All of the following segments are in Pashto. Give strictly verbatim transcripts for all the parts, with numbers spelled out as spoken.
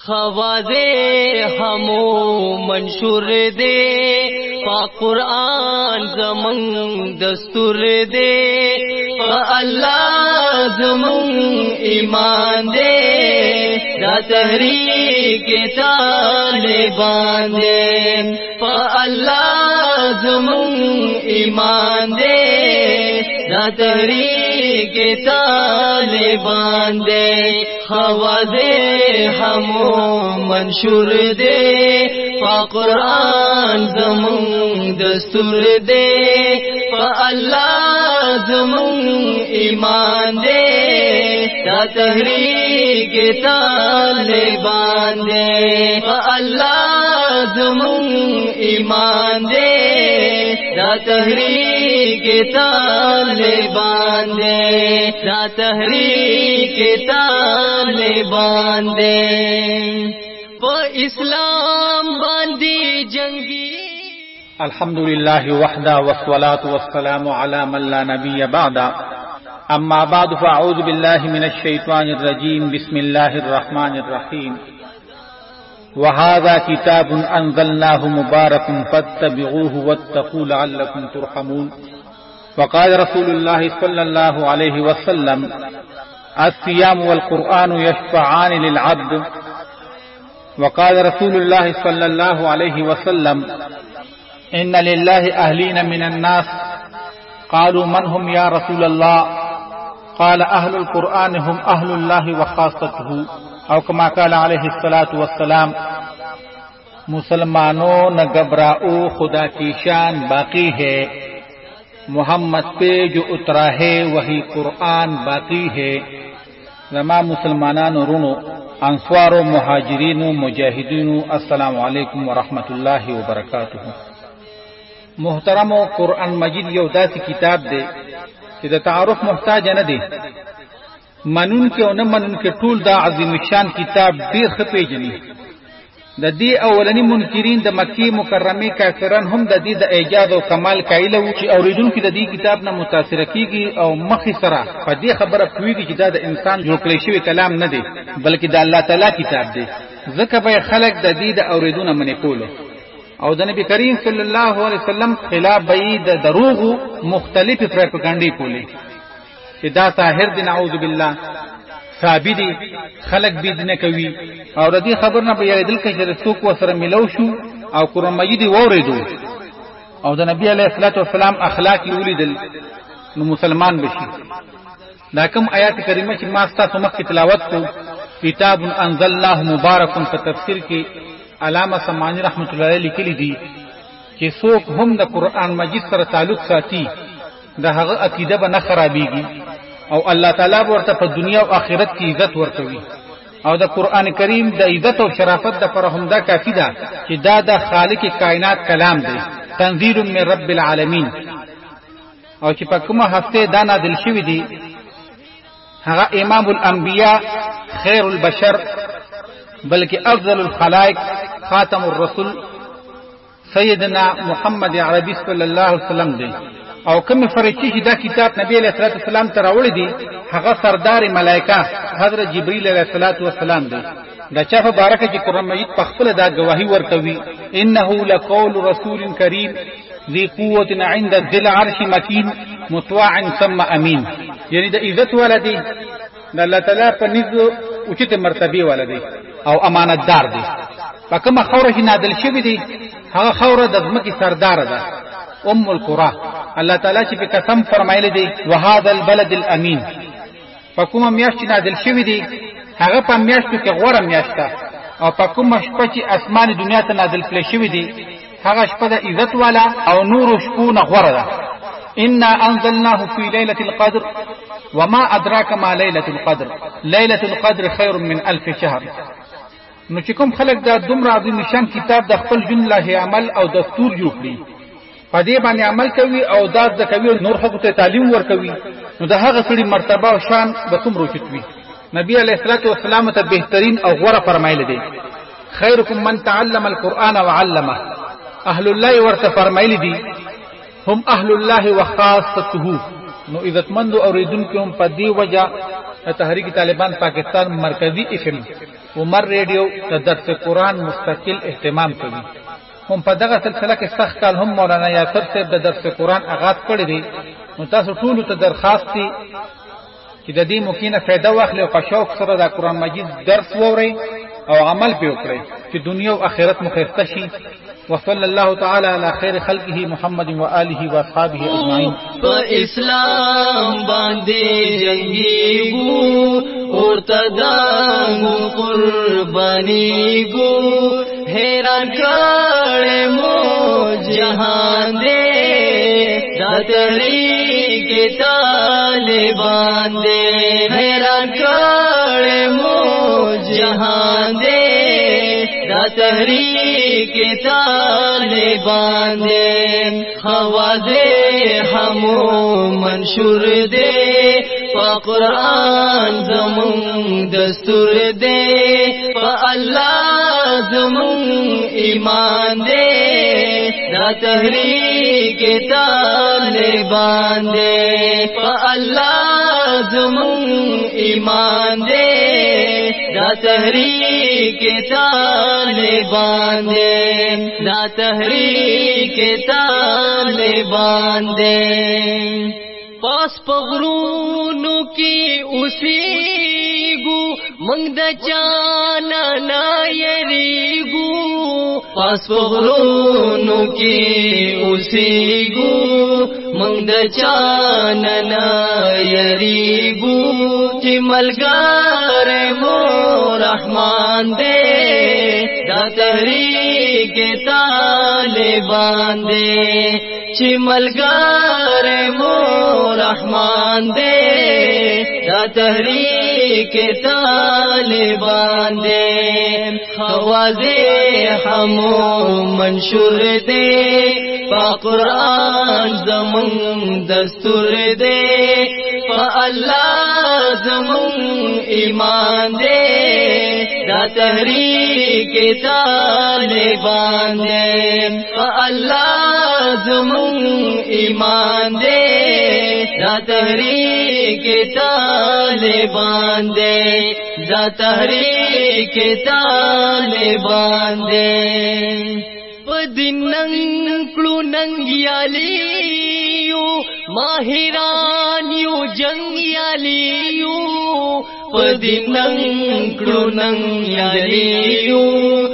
خوازے ہمو منشور دے پا قرآن زمن دستور دے پا اللہ زمن ایمان دے دا تحریک طالبان دے پا اللہ زمن ایمان دے دا تحریک طالبان دے خوازے ہمو منشور دے پا قرآن زمون دستور دے پا اللہ زمون ایمان دے دا تحریک طالبان دے پا اللہ زمون ایمان دے دا تحریک طالبان دے دا تحریک طالبان دے پا اسلام باندی جنگی. الحمدللہ وحدہ والصلاة والسلام علی من لا نبی بعد. اما بعد فاعوذ باللہ من الشیطان الرجیم. بسم اللہ الرحمن الرحیم. وهذا كتاب أنزلناه مبارك فاتبعوه واتقوا لعلكم ترحمون. وقال رسول الله صلى الله عليه وسلم الصيام والقرآن يشفعان للعبد. وقال رسول الله صلى الله عليه وسلم إن لله أهلين من الناس. قالوا من هم يا رسول الله؟ قال أهل القرآن هم أهل الله وخاصته او کما قال علیہ الصلوۃ والسلام. مسلمانوں نہ گھبراؤ خدا کی شان باقی ہے، محمد پہ جو اترا ہے وہی قرآن باقی ہے. زما مسلمانان رونو انصار و مہاجرین و مجاہدین السلام علیکم ورحمۃ اللہ وبرکاتہ. محترم قرآن مجید یو داسی کتاب دے چې د تعارف محتاج نه دی. منون کې او نه منون کې ټول دا عظیم شان کتاب ډیر ښه پیژني. د دې اولنی منکرین د مکی مکرمه کافران هم د دې د ایجاد او کمال قایل وو چې اوریدونکو د دې کتاب نه متاثر کیږي او مخې سره په دې خبره پوهیږي چې دا د انسان جوړ کړی شوی کلام نه دی بلکې د الله تعالی کتاب دی. ځکه به خلک د دې د اوریدونه منې کول او د نبی کریم صلی الله علیه وسلم خلاف به د دروغ مختلفه پروپاګاندا کولې چې دا طاهر دی نعوذ بالله ثابت دی خلق بيد نه کوي او د دې خبر نه به یادل کې چې څوک وسره ملو شو او قرآن مجید ووریدو او د نبی علیه الصلاۃ والسلام اخلاق ولیدل نو مسلمان بشي. دا کوم آیات کریمه چې ما ستاسو مخکې تلاوت کو کتاب انزلناه مبارک په تفسیر کې علامه سمانی رحمت الله علیه لیکلی دي چې څوک هم د قرآن مجید سره تعلق ساتي دا هغه عقیده به نه خرابېږي او الله تعالی ورته په دنیا او آخرت کې عزت ورکوي. او د قرآن کریم د عزت او شرافت د پر همدا کافی ده چې دا د خالق کائنات کلام دی، تنزیل من رب العالمین. او چې په کومه هفته دا نازل شوی دی هغه امام الانبیاء خیر البشر بلکې افضل الخلائق خاتم الرسول سیدنا محمد عربی صلی الله علیه وسلم دی. او کوم فرشتي چې دا کتاب نبی علیہ الصلوۃ والسلام ته راوړی دی هغه سردار ملائکه حضرت جبرئیل علیہ الصلوۃ والسلام دی. دا چا په بارکه چې قرآن مجید په خپل دا گواہی ورکوي انه لقول رسول کریم ذی قوت عند ذی العرش مکین مطاع ثم امین. یعنی د عزت ولدی د الله تعالی په نزد اوچته مرتبه ولدی او امانتدار دی. په کومه خوره چې نادل شوی دی هغه خوره د ځمکې سردار ده، ام القرى. الله تعالی چې په قسم فرمایلی دی وهذا البلد الامین. په کومه میاشت چې نازل شوی دی هغه په میاشتو کې غوره میاشت ده او په کومه شپه چې اسمان دنیا ته نازل کړی شوی دی هغه شپه د عزت والا او نور شپو نه غوره ده. انا انزلناه في ليله القدر وما ادراك ما ليله القدر ليله القدر خير من الف شهر. نو چې کوم خلک دا دومره عظیم شان کتاب د خپل جن له عمل او دستور جوړ کړي په دې باندې عمل کوي او دا د کوي نور خلکو ته تعلیم ورکوي نو د هغه سړي مرتبه او شان به څومره چتوي. نبی علیہ الصلوۃ والسلام ته بهترین او غوره فرمایلی دی خیرکم من تعلم القرآن وعلمه. اهل الله ورته فرمایلی دی هم اهل الله وخاصته. نو عزتمند اوریدونکو هم په دې وجہ تحریک طالبان پاکستان مرکزی افم عمر ریډیو د درس قرآن مستقل اهتمام کوي. هم په دغه سلسله کې سخت کال هم مولانا یاسر صاحب د درس قرآن آغاز کړی دی. نو تاسو ټول ته درخواست دی چې د دې ممکنه فائدہ واخلئ او په شوق سره د قرآن مجید درس وورئ او عمل پې وکړئ چې دنیا او آخرت مو ښایسته شي. وصلی الله تعالی علی خیر خلقه محمد و آله و اصحابه اجمعین. په اسلام باندې جنگیږو ارتدانو قربانیږو حیران کړه مو جهان دې دا تحریک طالبان دې حیران کړه مو جهان دې دا تحریک طالبان دے خوازے ہمو منشور دے پا قرآن زمون دستور دے پا اللہ زمون ایمان دے دا تحریک طالبان دے پا اللہ زمون ایمان دے دا تحریک طالبان دے دا تحریک طالبان دے پاس پغرونو کی اوسیگو منگ دا چانا نا یریگو پاس پغرونو کی اوسیگو منگ دا چانا نا یریگو چی ملگار مو رحمان دے دا تحریک طالبان دے چی ملگار مو رحمان دے دا تحریک طالبان دے خوازے ہمو منشور دے پا قرآن زمون دستور دے پا اللہ زمون ایمان دے دا تحریک طالبان دے پا اللہ زمون ایمان دے دا تحریک طالبان دے دا تحریک طالبان دے پدننگ کلو ننگیالیو ماہرانیو جنگیالیو پدننگ کلو ننگیالیو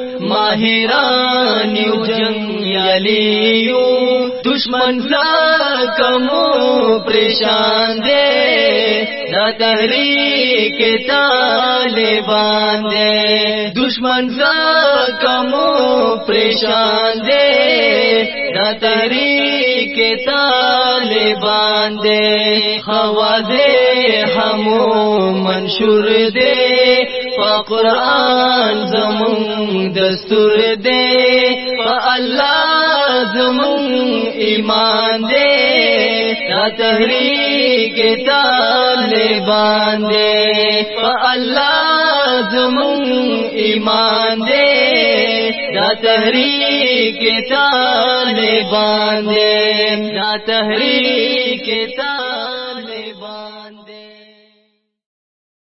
ماہرانیو جنگیالیو دشمن زکمو پریشان دے دا تحریک طالبان دے دشمن زکمو پریشان دے دا تحریک طالبان دے خوازے ہمو منشور دے پا قرآن زمون دستور دے پا اللہ زمون ایمان دے دا تحریک طالبان دے پا اللہ زمون ایمان دے دا تحریک طالبان دے دا تحریک طالبان